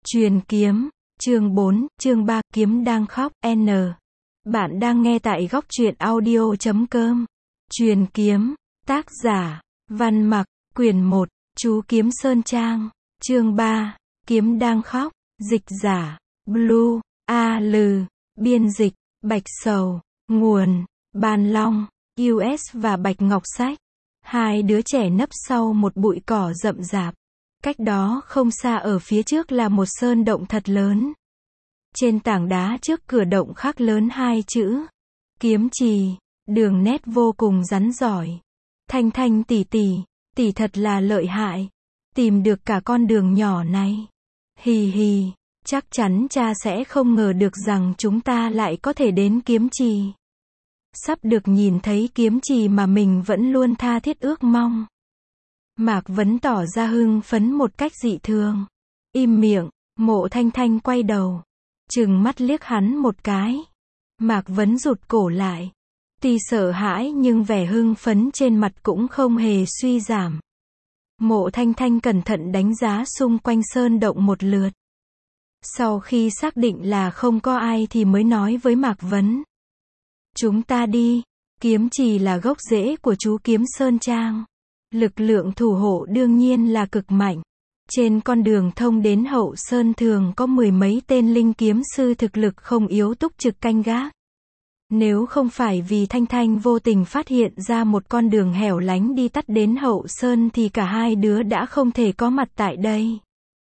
Truyền kiếm, chương 4, chương 3, kiếm đang khóc, N. Bạn đang nghe tại góc truyện audio.com. Truyền kiếm, tác giả, Văn Mặc, quyển 1, Chú Kiếm Sơn Trang, chương 3, kiếm đang khóc, dịch giả, Blue, A Lừ, biên dịch, Bạch Sầu, nguồn, Bàn Long, US và Bạch Ngọc Sách. Hai đứa trẻ nấp sau một bụi cỏ rậm rạp. Cách đó không xa ở phía trước là một sơn động thật lớn. Trên tảng đá trước cửa động khắc lớn hai chữ Kiếm Trì, đường nét vô cùng rắn giỏi. Thanh Thanh tỷ thật là lợi hại. Tìm được cả con đường nhỏ này. Hì hì, chắc chắn cha sẽ không ngờ được rằng chúng ta lại có thể đến Kiếm Trì. Sắp được nhìn thấy Kiếm Trì mà mình vẫn luôn tha thiết ước mong. Mạc Vấn tỏ ra hưng phấn một cách dị thường. Im miệng, Mộ Thanh Thanh quay đầu, trừng mắt liếc hắn một cái. Mạc Vấn rụt cổ lại. Tuy sợ hãi nhưng vẻ hưng phấn trên mặt cũng không hề suy giảm. Mộ Thanh Thanh cẩn thận đánh giá xung quanh sơn động một lượt. Sau khi xác định là không có ai thì mới nói với Mạc Vấn. Chúng ta đi, Kiếm Trì là gốc rễ của chú Kiếm Sơn Trang. Lực lượng thủ hộ đương nhiên là cực mạnh. Trên con đường thông đến Hậu Sơn thường có mười mấy tên linh kiếm sư thực lực không yếu túc trực canh gác. Nếu không phải vì Thanh Thanh vô tình phát hiện ra một con đường hẻo lánh đi tắt đến Hậu Sơn thì cả hai đứa đã không thể có mặt tại đây.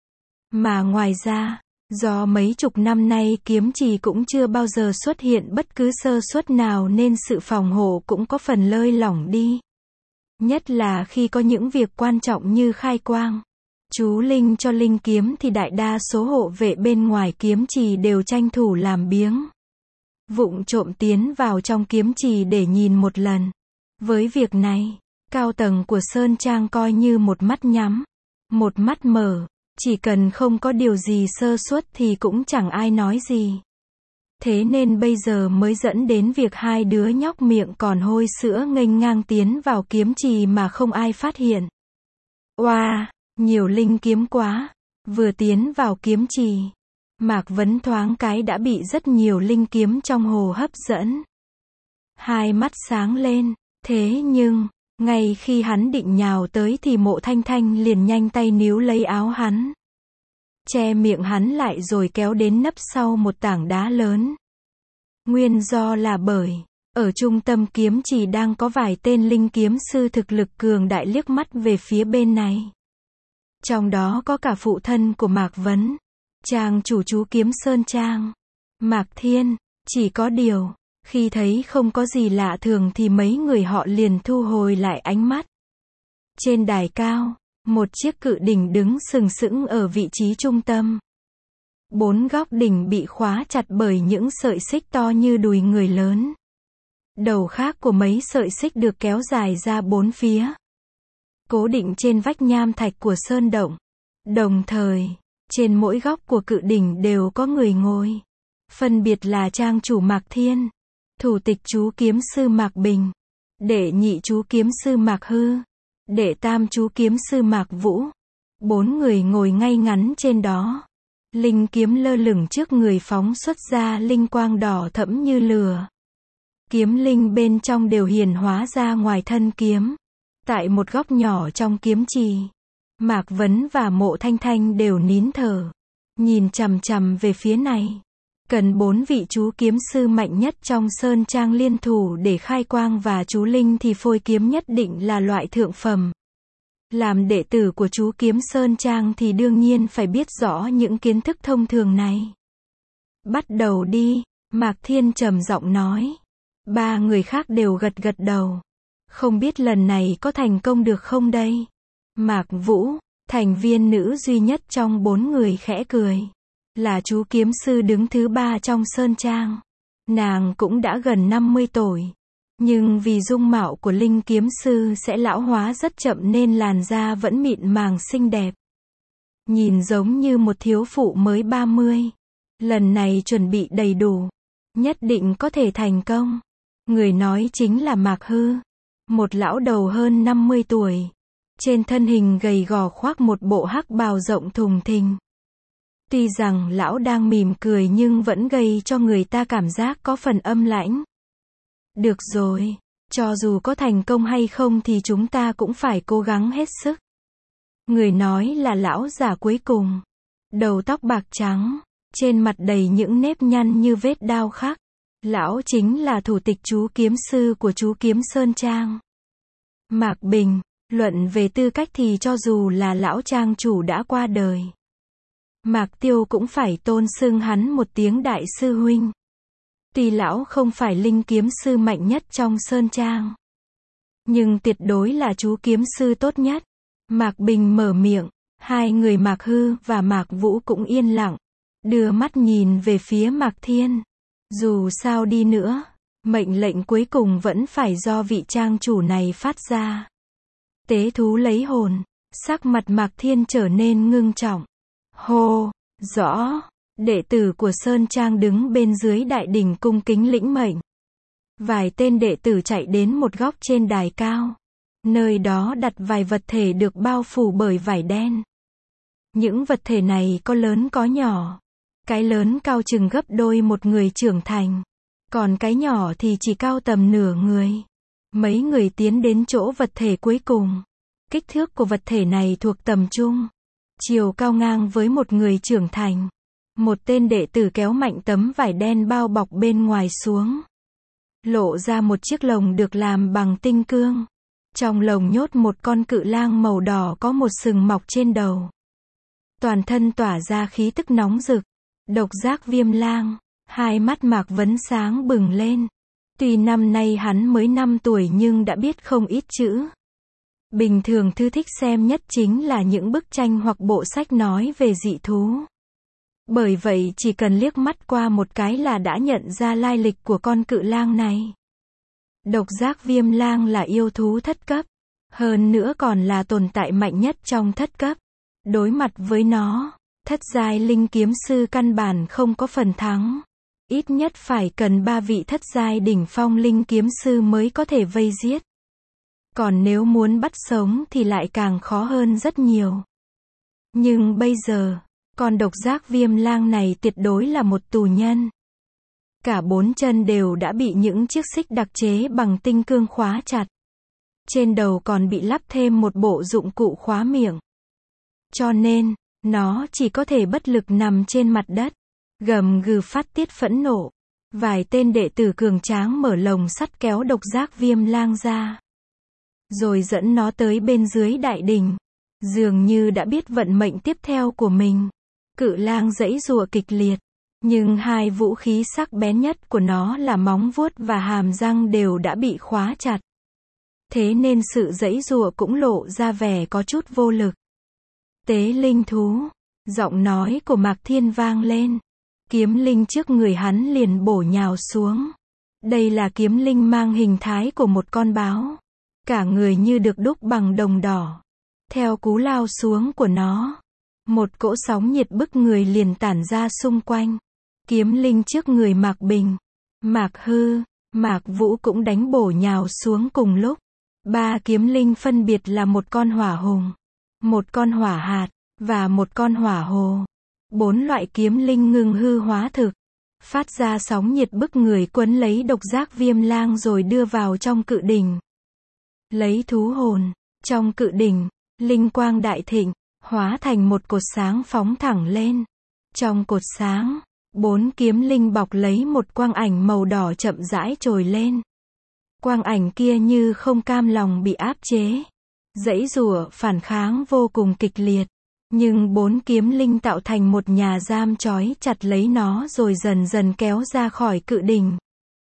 Mà ngoài ra, do mấy chục năm nay Kiếm Trì cũng chưa bao giờ xuất hiện bất cứ sơ suất nào nên sự phòng hộ cũng có phần lơi lỏng đi. Nhất là khi có những việc quan trọng như khai quang, chú linh cho linh kiếm thì đại đa số hộ vệ bên ngoài Kiếm Trì đều tranh thủ làm biếng. Vụng trộm tiến vào trong Kiếm Trì để nhìn một lần. Với việc này, cao tầng của Sơn Trang coi như một mắt nhắm, một mắt mở, chỉ cần không có điều gì sơ suất thì cũng chẳng ai nói gì. Thế nên bây giờ mới dẫn đến việc hai đứa nhóc miệng còn hôi sữa nghênh ngang tiến vào Kiếm Trì mà không ai phát hiện. Oa, nhiều linh kiếm quá. Vừa tiến vào Kiếm Trì, Mạc Vấn thoáng cái đã bị rất nhiều linh kiếm trong hồ hấp dẫn. Hai mắt sáng lên, thế nhưng, ngay khi hắn định nhào tới thì Mộ Thanh Thanh liền nhanh tay níu lấy áo hắn. Che miệng hắn lại rồi kéo đến nấp sau một tảng đá lớn. Nguyên do là bởi, ở trung tâm Kiếm Trì đang có vài tên linh kiếm sư thực lực cường đại liếc mắt về phía bên này. Trong đó có cả phụ thân của Mạc Vấn, trang chủ chú Kiếm Sơn Trang, Mạc Thiên. Chỉ có điều, khi thấy không có gì lạ thường thì mấy người họ liền thu hồi lại ánh mắt. Trên đài cao, một chiếc cự đỉnh đứng sừng sững ở vị trí trung tâm. Bốn góc đỉnh bị khóa chặt bởi những sợi xích to như đùi người lớn. Đầu khác của mấy sợi xích được kéo dài ra bốn phía, cố định trên vách nham thạch của sơn động. Đồng thời, trên mỗi góc của cự đỉnh đều có người ngồi. Phân biệt là trang chủ Mạc Thiên, thủ tịch chú kiếm sư Mạc Bình, đệ nhị chú kiếm sư Mạc Hư, đệ tam chú kiếm sư Mạc Vũ. Bốn người ngồi ngay ngắn trên đó. Linh kiếm lơ lửng trước người phóng xuất ra linh quang đỏ thẫm như lửa. Kiếm linh bên trong đều hiển hóa ra ngoài thân kiếm. Tại một góc nhỏ trong Kiếm Trì, Mạc Vấn và Mộ Thanh Thanh đều nín thở, nhìn chằm chằm về phía này. Cần 4 vị chú kiếm sư mạnh nhất trong Sơn Trang liên thủ để khai quang và chú linh thì phôi kiếm nhất định là loại thượng phẩm. Làm đệ tử của chú Kiếm Sơn Trang thì đương nhiên phải biết rõ những kiến thức thông thường này. Bắt đầu đi, Mạc Thiên trầm giọng nói. Ba người khác đều gật gật đầu. Không biết lần này có thành công được không đây? Mạc Vũ, thành viên nữ duy nhất trong 4 người khẽ cười. Là chú kiếm sư đứng thứ 3 trong Sơn Trang. Nàng cũng đã gần 50 tuổi. Nhưng vì dung mạo của linh kiếm sư sẽ lão hóa rất chậm nên làn da vẫn mịn màng xinh đẹp. Nhìn giống như một thiếu phụ mới 30. Lần này chuẩn bị đầy đủ. Nhất định có thể thành công. Người nói chính là Mạc Hư. Một lão đầu hơn 50 tuổi. Trên thân hình gầy gò khoác một bộ hắc bào rộng thùng thình. Tuy rằng lão đang mỉm cười nhưng vẫn gây cho người ta cảm giác có phần âm lãnh. Được rồi, cho dù có thành công hay không thì chúng ta cũng phải cố gắng hết sức. Người nói là lão già cuối cùng. Đầu tóc bạc trắng, trên mặt đầy những nếp nhăn như vết đao khắc. Lão chính là thủ tịch chú kiếm sư của chú kiếm Sơn Trang. Mạc Bình, luận về tư cách thì cho dù là lão trang chủ đã qua đời, Mạc Tiêu cũng phải tôn xưng hắn một tiếng đại sư huynh. Tuy lão không phải linh kiếm sư mạnh nhất trong Sơn Trang, nhưng tuyệt đối là chú kiếm sư tốt nhất. Mạc Bình mở miệng, hai người Mạc Hư và Mạc Vũ cũng yên lặng, đưa mắt nhìn về phía Mạc Thiên. Dù sao đi nữa, mệnh lệnh cuối cùng vẫn phải do vị trang chủ này phát ra. Tế thú lấy hồn, sắc mặt Mạc Thiên trở nên ngưng trọng. Hô, rõ, đệ tử của Sơn Trang đứng bên dưới đại đình cung kính lĩnh mệnh. Vài tên đệ tử chạy đến một góc trên đài cao. Nơi đó đặt vài vật thể được bao phủ bởi vải đen. Những vật thể này có lớn có nhỏ. Cái lớn cao chừng gấp đôi một người trưởng thành. Còn cái nhỏ thì chỉ cao tầm nửa người. Mấy người tiến đến chỗ vật thể cuối cùng. Kích thước của vật thể này thuộc tầm trung. Chiều cao ngang với một người trưởng thành. Một tên đệ tử kéo mạnh tấm vải đen bao bọc bên ngoài xuống. Lộ ra một chiếc lồng được làm bằng tinh cương. Trong lồng nhốt một con cự lang màu đỏ có một sừng mọc trên đầu. Toàn thân tỏa ra khí tức nóng rực. Độc giác viêm lang. Hai mắt Mạc Vấn sáng bừng lên. Tuy năm nay hắn mới 5 tuổi nhưng đã biết không ít chữ. Bình thường thư thích xem nhất chính là những bức tranh hoặc bộ sách nói về dị thú. Bởi vậy chỉ cần liếc mắt qua một cái là đã nhận ra lai lịch của con cự lang này. Độc giác viêm lang là yêu thú thất cấp. Hơn nữa còn là tồn tại mạnh nhất trong thất cấp. Đối mặt với nó, thất giai linh kiếm sư căn bản không có phần thắng. Ít nhất phải cần 3 vị thất giai đỉnh phong linh kiếm sư mới có thể vây giết. Còn nếu muốn bắt sống thì lại càng khó hơn rất nhiều. Nhưng bây giờ, con độc giác viêm lang này tuyệt đối là một tù nhân. Cả 4 chân đều đã bị những chiếc xích đặc chế bằng tinh cương khóa chặt. Trên đầu còn bị lắp thêm một bộ dụng cụ khóa miệng. Cho nên, nó chỉ có thể bất lực nằm trên mặt đất, gầm gừ phát tiết phẫn nộ. Vài tên đệ tử cường tráng mở lồng sắt kéo độc giác viêm lang ra. Rồi dẫn nó tới bên dưới đại đình. Dường như đã biết vận mệnh tiếp theo của mình. Cự lang giãy giụa kịch liệt. Nhưng hai vũ khí sắc bén nhất của nó là móng vuốt và hàm răng đều đã bị khóa chặt. Thế nên sự giãy giụa cũng lộ ra vẻ có chút vô lực. Tế linh thú. Giọng nói của Mạc Thiên vang lên. Kiếm linh trước người hắn liền bổ nhào xuống. Đây là kiếm linh mang hình thái của một con báo. Cả người như được đúc bằng đồng đỏ. Theo cú lao xuống của nó, một cỗ sóng nhiệt bức người liền tản ra xung quanh. Kiếm linh trước người Mạc Bình, Mạc Hư, Mạc Vũ cũng đánh bổ nhào xuống cùng lúc. 3 kiếm linh phân biệt là một con hỏa hùng, một con hỏa hạt, và một con hỏa hồ. 4 loại kiếm linh ngưng hư hóa thực, phát ra sóng nhiệt bức người quấn lấy độc giác viêm lang rồi đưa vào trong cự đỉnh. Lấy thú hồn, trong cự đỉnh, linh quang đại thịnh, hóa thành một cột sáng phóng thẳng lên. Trong cột sáng, 4 kiếm linh bọc lấy một quang ảnh màu đỏ chậm rãi trồi lên. Quang ảnh kia như không cam lòng bị áp chế, giãy giụa phản kháng vô cùng kịch liệt. Nhưng 4 kiếm linh tạo thành một nhà giam trói chặt lấy nó rồi dần dần kéo ra khỏi cự đỉnh.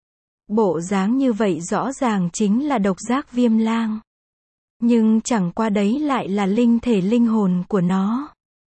Bộ dáng như vậy rõ ràng chính là độc giác viêm lang. Nhưng chẳng qua đấy lại là linh thể linh hồn của nó.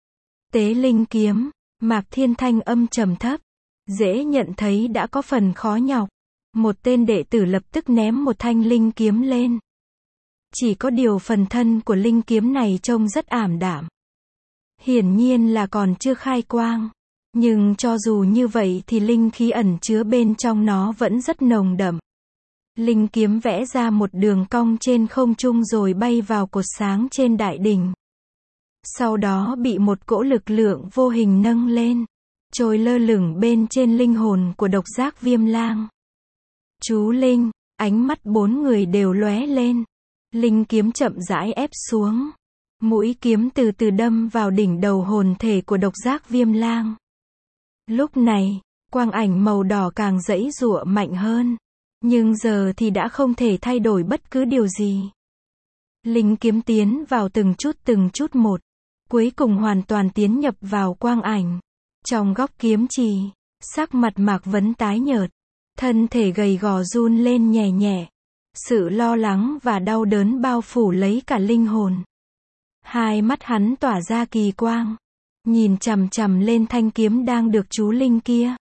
Tế linh kiếm, Mạc Thiên thanh âm trầm thấp, dễ nhận thấy đã có phần khó nhọc. Một tên đệ tử lập tức ném một thanh linh kiếm lên. Chỉ có điều phần thân của linh kiếm này trông rất ảm đạm. Hiển nhiên là còn chưa khai quang. Nhưng cho dù như vậy thì linh khí ẩn chứa bên trong nó vẫn rất nồng đậm. Linh kiếm vẽ ra một đường cong trên không trung rồi bay vào cột sáng trên đại đỉnh. sau đó bị một cỗ lực lượng vô hình nâng lên, trôi lơ lửng bên trên linh hồn của độc giác Viêm Lang. Chú Linh, ánh mắt bốn người đều lóe lên. Linh kiếm chậm rãi ép xuống. Mũi kiếm từ từ đâm vào đỉnh đầu hồn thể của độc giác Viêm Lang. Lúc này, quang ảnh màu đỏ càng giãy giụa mạnh hơn. Nhưng giờ thì đã không thể thay đổi bất cứ điều gì. Linh kiếm tiến vào từng chút một. Cuối cùng hoàn toàn tiến nhập vào quang ảnh. Trong góc kiếm trì, sắc mặt Mạc Vấn tái nhợt. Thân thể gầy gò run lên nhẹ nhẹ. Sự lo lắng và đau đớn bao phủ lấy cả linh hồn. Hai mắt hắn tỏa ra kỳ quang. Nhìn chằm chằm lên thanh kiếm đang được chú Linh kia.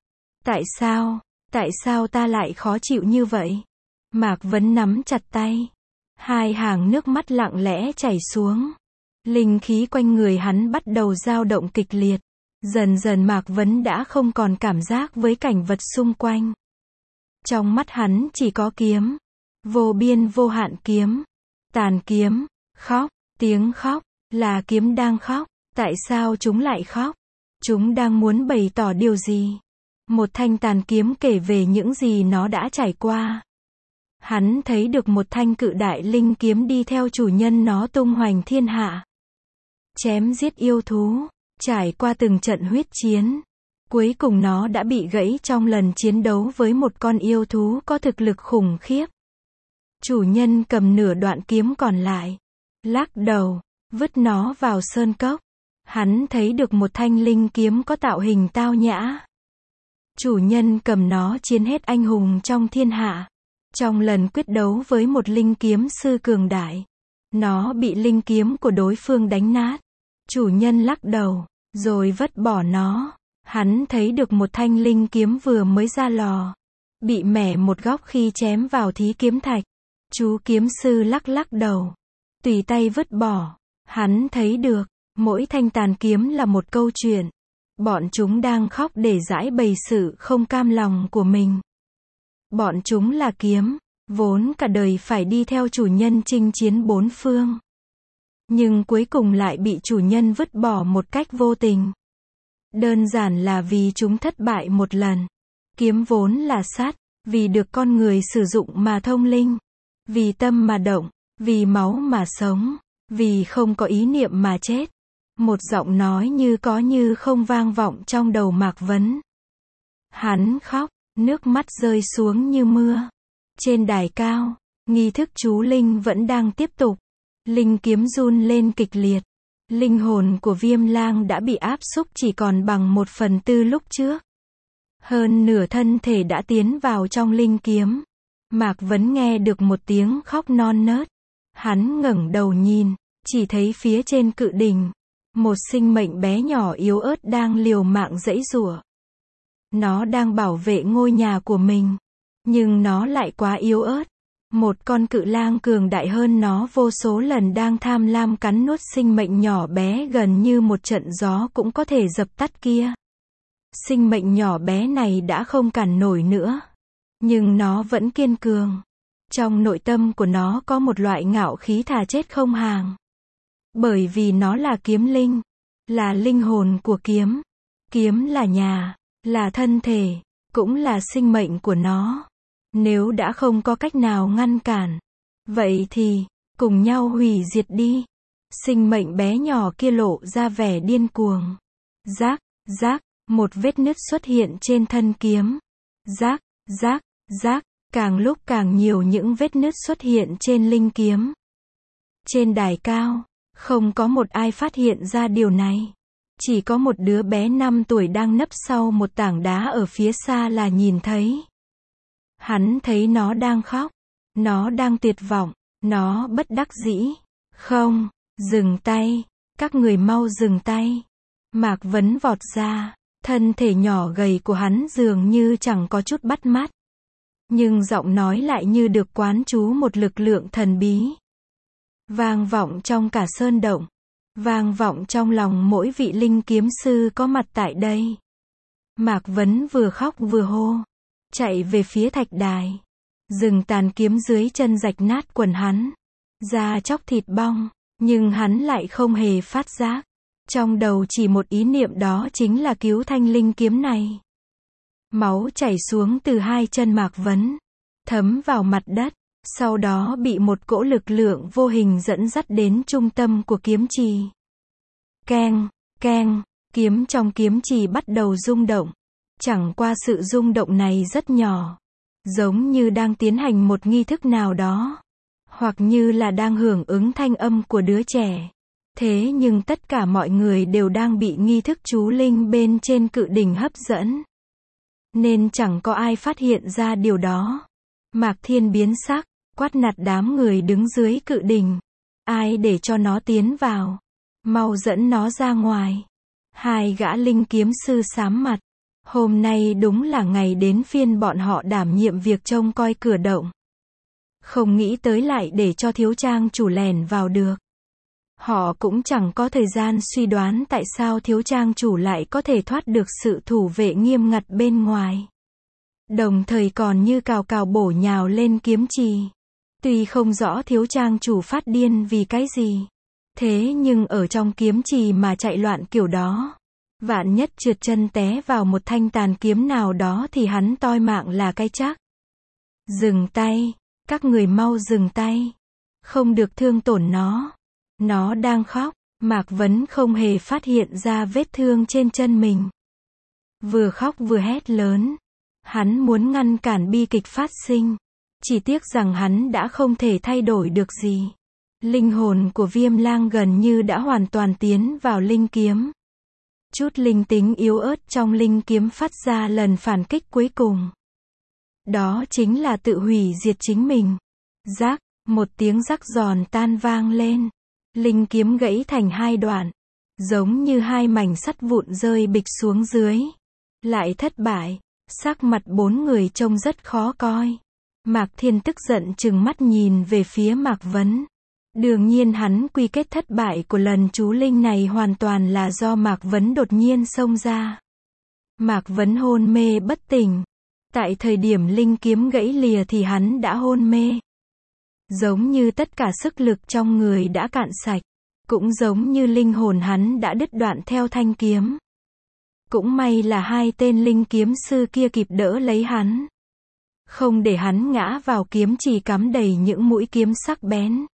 Tại sao ta lại khó chịu như vậy? Mạc Vấn nắm chặt tay. Hai hàng nước mắt lặng lẽ chảy xuống. Linh khí quanh người hắn bắt đầu dao động kịch liệt. Dần dần Mạc Vấn đã không còn cảm giác với cảnh vật xung quanh. Trong mắt hắn chỉ có kiếm. Vô biên vô hạn kiếm. Tàn kiếm. Khóc. Tiếng khóc. Là kiếm đang khóc. Tại sao chúng lại khóc? Chúng đang muốn bày tỏ điều gì? Một thanh tàn kiếm kể về những gì nó đã trải qua. Hắn thấy được một thanh cự đại linh kiếm đi theo chủ nhân nó tung hoành thiên hạ. Chém giết yêu thú. Trải qua từng trận huyết chiến. Cuối cùng nó đã bị gãy trong lần chiến đấu với một con yêu thú có thực lực khủng khiếp. Chủ nhân cầm nửa đoạn kiếm còn lại. Lắc đầu. Vứt nó vào sơn cốc. Hắn thấy được một thanh linh kiếm có tạo hình tao nhã. Chủ nhân cầm nó chiến hết anh hùng trong thiên hạ. Trong lần quyết đấu với một linh kiếm sư cường đại. Nó bị linh kiếm của đối phương đánh nát. Chủ nhân lắc đầu, rồi vứt bỏ nó. Hắn thấy được một thanh linh kiếm vừa mới ra lò. Bị mẻ một góc khi chém vào thí kiếm thạch. Chú kiếm sư lắc đầu. Tùy tay vứt bỏ. Hắn thấy được, mỗi thanh tàn kiếm là một câu chuyện. Bọn chúng đang khóc để giải bày sự không cam lòng của mình. Bọn chúng là kiếm, vốn cả đời phải đi theo chủ nhân chinh chiến bốn phương. Nhưng cuối cùng lại bị chủ nhân vứt bỏ một cách vô tình. Đơn giản là vì chúng thất bại một lần. Kiếm vốn là sắt, vì được con người sử dụng mà thông linh. Vì tâm mà động, vì máu mà sống, vì không có ý niệm mà chết. Một giọng nói như có như không vang vọng trong đầu Mạc Vấn. Hắn khóc, nước mắt rơi xuống như mưa. Trên đài cao, nghi thức chú Linh vẫn đang tiếp tục. Linh kiếm run lên kịch liệt. Linh hồn của Viêm Lang đã bị áp xúc chỉ còn bằng 1/4 lúc trước. Hơn nửa thân thể đã tiến vào trong linh kiếm. Mạc Vấn nghe được một tiếng khóc non nớt. Hắn ngẩng đầu nhìn, chỉ thấy phía trên cự đỉnh, một sinh mệnh bé nhỏ yếu ớt đang liều mạng giãy giụa. Nó đang bảo vệ ngôi nhà của mình, nhưng nó lại quá yếu ớt. Một con cự lang cường đại hơn nó vô số lần đang tham lam cắn nuốt sinh mệnh nhỏ bé gần như một trận gió cũng có thể dập tắt kia. Sinh mệnh nhỏ bé này đã không cản nổi nữa. Nhưng nó vẫn kiên cường. Trong nội tâm của nó có một loại ngạo khí thà chết không hàng. Bởi vì nó là kiếm linh. Là linh hồn của kiếm. Kiếm là nhà, là thân thể, cũng là sinh mệnh của nó. Nếu đã không có cách nào ngăn cản, vậy thì, cùng nhau hủy diệt đi. Sinh mệnh bé nhỏ kia lộ ra vẻ điên cuồng. Rác, rác, một vết nứt xuất hiện trên thân kiếm. Rác, rác, rác, càng lúc càng nhiều những vết nứt xuất hiện trên linh kiếm. Trên đài cao, không có một ai phát hiện ra điều này. Chỉ có một đứa bé 5 tuổi đang nấp sau một tảng đá ở phía xa là nhìn thấy. Hắn thấy nó đang khóc. Nó đang tuyệt vọng. Nó bất đắc dĩ. Không, dừng tay. Các người mau dừng tay. Mạc Vấn vọt ra. Thân thể nhỏ gầy của hắn dường như chẳng có chút bắt mắt. Nhưng giọng nói lại như được quán trú một lực lượng thần bí. Vang vọng trong cả sơn động. Vang vọng trong lòng mỗi vị linh kiếm sư có mặt tại đây. Mạc Vấn vừa khóc vừa hô. Chạy về phía thạch đài. Dừng tàn kiếm dưới chân rạch nát quần hắn. Da chóc thịt bong. Nhưng hắn lại không hề phát giác. Trong đầu chỉ một ý niệm, đó chính là cứu thanh linh kiếm này. Máu chảy xuống từ hai chân Mạc Vấn, thấm vào mặt đất, sau đó bị một cỗ lực lượng vô hình dẫn dắt đến trung tâm của kiếm trì. Keng, keng, kiếm trong kiếm trì bắt đầu rung động. Chẳng qua sự rung động này rất nhỏ, giống như đang tiến hành một nghi thức nào đó, hoặc như là đang hưởng ứng thanh âm của đứa trẻ. Thế nhưng tất cả mọi người đều đang bị nghi thức chú linh bên trên cự đỉnh hấp dẫn, nên chẳng có ai phát hiện ra điều đó. Mạc Thiên biến sắc, quát nạt đám người đứng dưới cự đỉnh. Ai để cho nó tiến vào? Mau dẫn nó ra ngoài. Hai gã linh kiếm sư sám mặt. Hôm nay đúng là ngày đến phiên bọn họ đảm nhiệm việc trông coi cửa động. Không nghĩ tới lại để cho thiếu trang chủ lẻn vào được. Họ cũng chẳng có thời gian suy đoán tại sao thiếu trang chủ lại có thể thoát được sự thủ vệ nghiêm ngặt bên ngoài. Đồng thời còn như cào cào bổ nhào lên kiếm trì. Tuy không rõ thiếu trang chủ phát điên vì cái gì, thế nhưng ở trong kiếm trì mà chạy loạn kiểu đó, vạn nhất trượt chân té vào một thanh tàn kiếm nào đó thì hắn toi mạng là cái chắc. Dừng tay, các người mau dừng tay. Không được thương tổn nó. Nó đang khóc. Mạc Vấn không hề phát hiện ra vết thương trên chân mình. Vừa khóc vừa hét lớn. Hắn muốn ngăn cản bi kịch phát sinh. Chỉ tiếc rằng hắn đã không thể thay đổi được gì. Linh hồn của Viêm Lang gần như đã hoàn toàn tiến vào linh kiếm. Chút linh tính yếu ớt trong linh kiếm phát ra lần phản kích cuối cùng. Đó chính là tự hủy diệt chính mình. Rác, một tiếng rắc giòn tan vang lên. Linh kiếm gãy thành hai đoạn, giống như hai mảnh sắt vụn rơi bịch xuống dưới. Lại thất bại, sắc mặt bốn người trông rất khó coi. Mạc Thiên tức giận trừng mắt nhìn về phía Mạc Vấn. Đương nhiên hắn quy kết thất bại của lần chú linh này hoàn toàn là do Mạc Vấn đột nhiên xông ra. Mạc Vấn hôn mê bất tỉnh. Tại thời điểm linh kiếm gãy lìa thì hắn đã hôn mê. Giống như tất cả sức lực trong người đã cạn sạch. Cũng giống như linh hồn hắn đã đứt đoạn theo thanh kiếm. Cũng may là hai tên linh kiếm sư kia kịp đỡ lấy hắn. Không để hắn ngã vào kiếm trì cắm đầy những mũi kiếm sắc bén.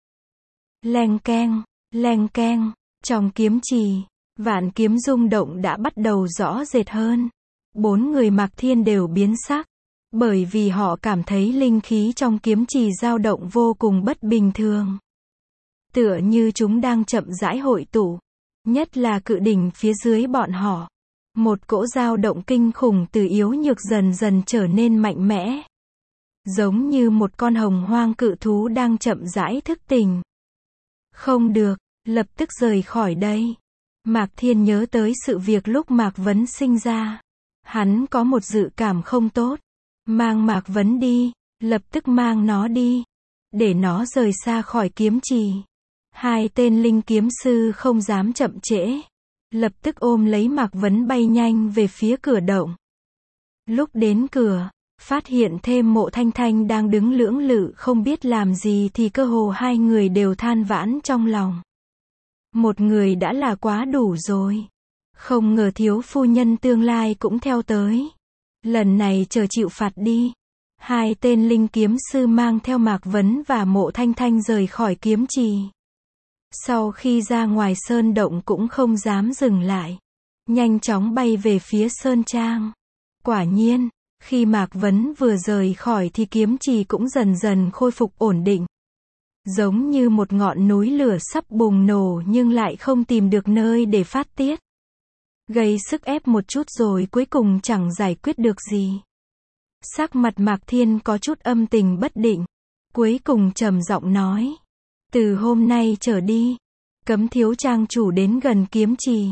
Leng keng, trong kiếm trì, vạn kiếm rung động đã bắt đầu rõ rệt hơn. Bốn người Mạc Thiên đều biến sắc. Bởi vì họ cảm thấy linh khí trong kiếm trì dao động vô cùng bất bình thường. Tựa như chúng đang chậm rãi hội tụ. Nhất là cự đỉnh phía dưới bọn họ. Một cỗ dao động kinh khủng từ yếu nhược dần dần trở nên mạnh mẽ. Giống như một con hồng hoang cự thú đang chậm rãi thức tỉnh. Không được, lập tức rời khỏi đây. Mạc Thiên nhớ tới sự việc lúc Mạc Vấn sinh ra. Hắn có một dự cảm không tốt. Mang Mạc Vấn đi, lập tức mang nó đi. Để nó rời xa khỏi kiếm trì. Hai tên linh kiếm sư không dám chậm trễ. Lập tức ôm lấy Mạc Vấn bay nhanh về phía cửa động. Lúc đến cửa, phát hiện thêm Mộ Thanh Thanh đang đứng lưỡng lự không biết làm gì thì cơ hồ hai người đều than vãn trong lòng. Một người đã là quá đủ rồi. Không ngờ thiếu phu nhân tương lai cũng theo tới. Lần này chờ chịu phạt đi. Hai tên linh kiếm sư mang theo Mạc Vấn và Mộ Thanh Thanh rời khỏi kiếm trì. Sau khi ra ngoài sơn động cũng không dám dừng lại. Nhanh chóng bay về phía sơn trang. Quả nhiên, khi Mạc Vấn vừa rời khỏi thì kiếm trì cũng dần dần khôi phục ổn định. Giống như một ngọn núi lửa sắp bùng nổ nhưng lại không tìm được nơi để phát tiết. Gây sức ép một chút rồi cuối cùng chẳng giải quyết được gì. Sắc mặt Mạc Thiên có chút âm tình bất định. Cuối cùng trầm giọng nói. Từ hôm nay trở đi, cấm thiếu trang chủ đến gần kiếm trì.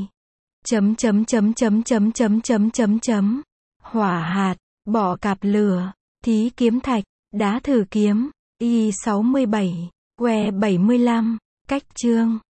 Hỏa hạt, bỏ cạp lửa, thí kiếm thạch, đá thử kiếm, Y67, que 75, cách chương.